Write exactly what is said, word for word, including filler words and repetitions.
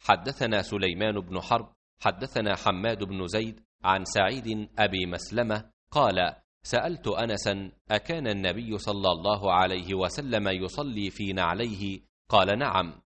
حدثنا سليمان بن حرب حدثنا حماد بن زيد عن سعيد أبي مسلمة قال: سألت أنسا: أكان النبي صلى الله عليه وسلم يصلي في نعليه؟ قال: نعم.